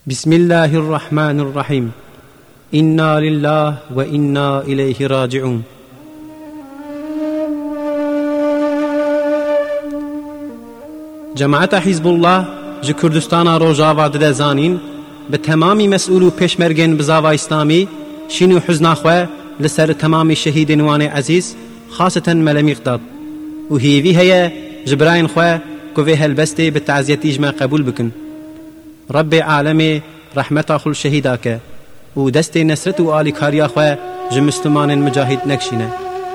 بسم الله الرحمن الرحيم. إنا لله وإنا إليه راجعون. جماعت حزب الله ji Kurdistana Rojava de zanin bi temamî mes'ûl û pêşmergên bizava İslamî şîn û huzna xwe li ser temamî şehîdên wanê ezîz xaseten Melemîqdad û hêvî heye ji birayên xwe ku vê helbestê bi teeziyetî ji me qebûl bikin. Rabbê alemê rahmeta xwe şehîda ke û destê nesret û alîkariya xwe ji Müslümanên mücahîd nekşîne.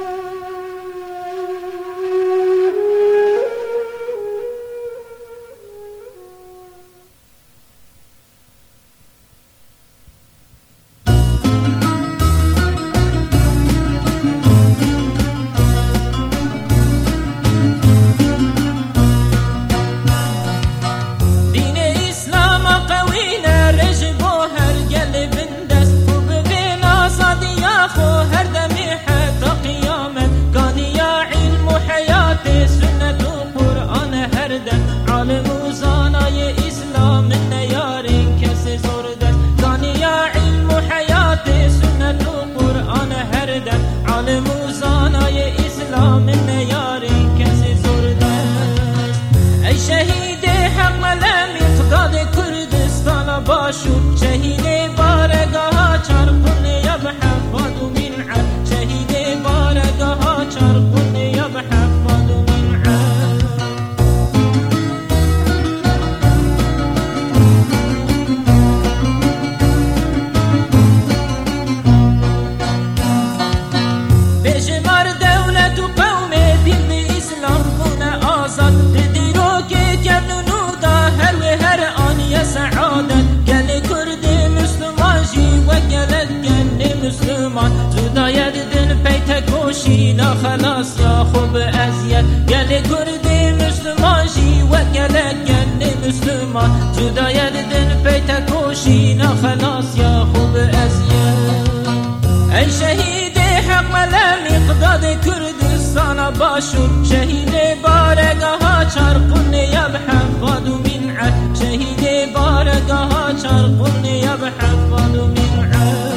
خلاص يا خوب أزيد قال كردي مسلمان جي وقالك قال مسلمان جدا يدن بيتك وشينا خلاص يا خوب أزيد أي شهيد حق ملامي قداد كردستان باشور شهيد بارقها شرقني يا بحفاد من عد شهيد بارقها شرقني يا بحفاد من عد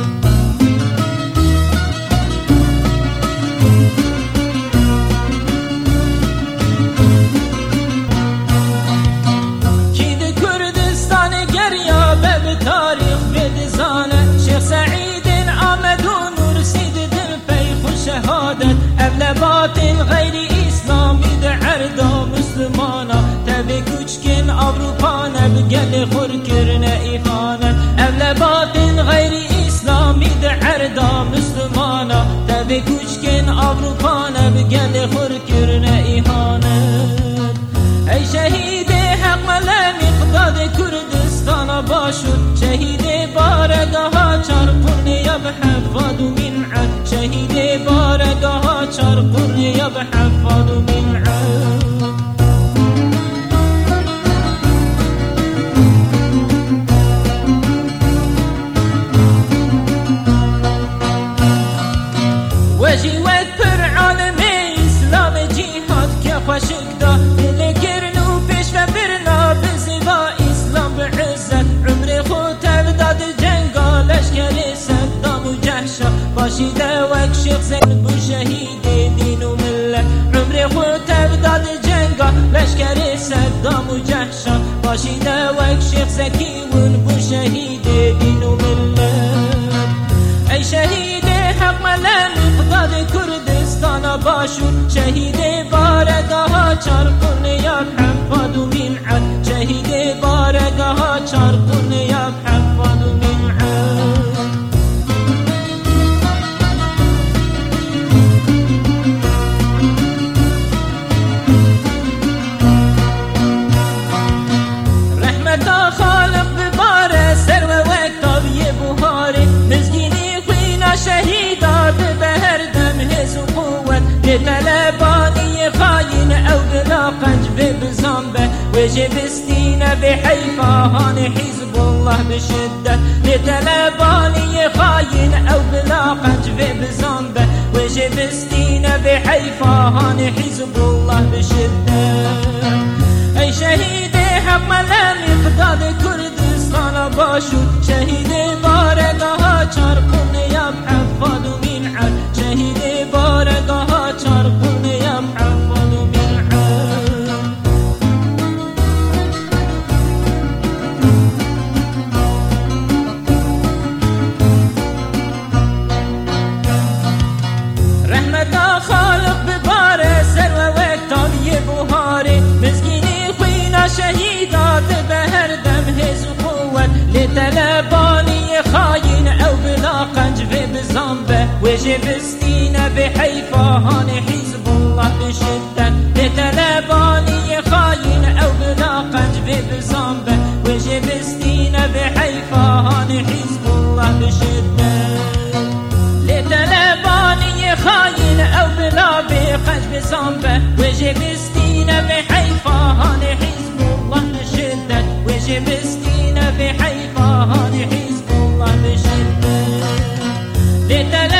تاريخ بدزانة شيخ سعيد آمد ونور سيد دل بيخ شهادة أبلا باطل غير إسلامي دعردا مسلمانا تبي كوچكن أوروبانا بقل خوركرنا إخانا أبلا باطل غير إسلامي دعردا مسلمانا تبي كوچكن أوروبانا بقل خوركرنا إخانا أي شهيد حق ملامي قداد كردستان باشد شهيد بارقها چرقرن يا بحفاد من عد شهيد بارقها چرقرن يا بحفاد من عد وجيوت پر عالم اسلام جهاد كخوشك دا لكرنو پیش و برنا بزیبا اسلام بعزت عمر خود داد جنگا لشکر صدام و جحشا باشیده وک شیخ زین بو شهید دین و ملت عمر خود داد جنگا لشکر صدام و جحشا باشیده وک شیخ زکیون بو شهید دین و ملت ای شهید حق ملمی قداد کردستان باشور شهید بارگاه چارقرن یا حفاد من عد شهید بارگاه چارقرن یا حفاد من عد رحمت خالق بباره سر و وکتاب یه بوهاره مزگینی خوینا شهیدا ببهر دم هز و قوت لطلباني خاين أو بلا قنج بزنبه وجبستين بحيفا هان حزب الله بشدة لطلباني خاين أو بلا قنج بزنبه وجبستين بحيفا هان حزب الله بشدة أي شهيد حق ملامي قداد كردستان شد شهید بارگاه چارخونیم حفاد و منعل شهید بارگاه چارخونیم حفاد و منعل رحمت خالق بباره سر و وقتانی بهاره مزگینی خوینا شهیدات به هر دم هز و قوت لطلبانی خاین او بلا قنج و بزنبه وجه بستین به حیفاهان حزب الله بشدت لطلبانی خاین او بلا قنج و بزنبه وجه بستین به حیفاهان حزب الله بشدت لطلبانی خاین او بلا بقنج بزنبه وجه بستین به حیفاهان حزب الله بشدت وجه بستین به حیفاهان حزب الله بشدت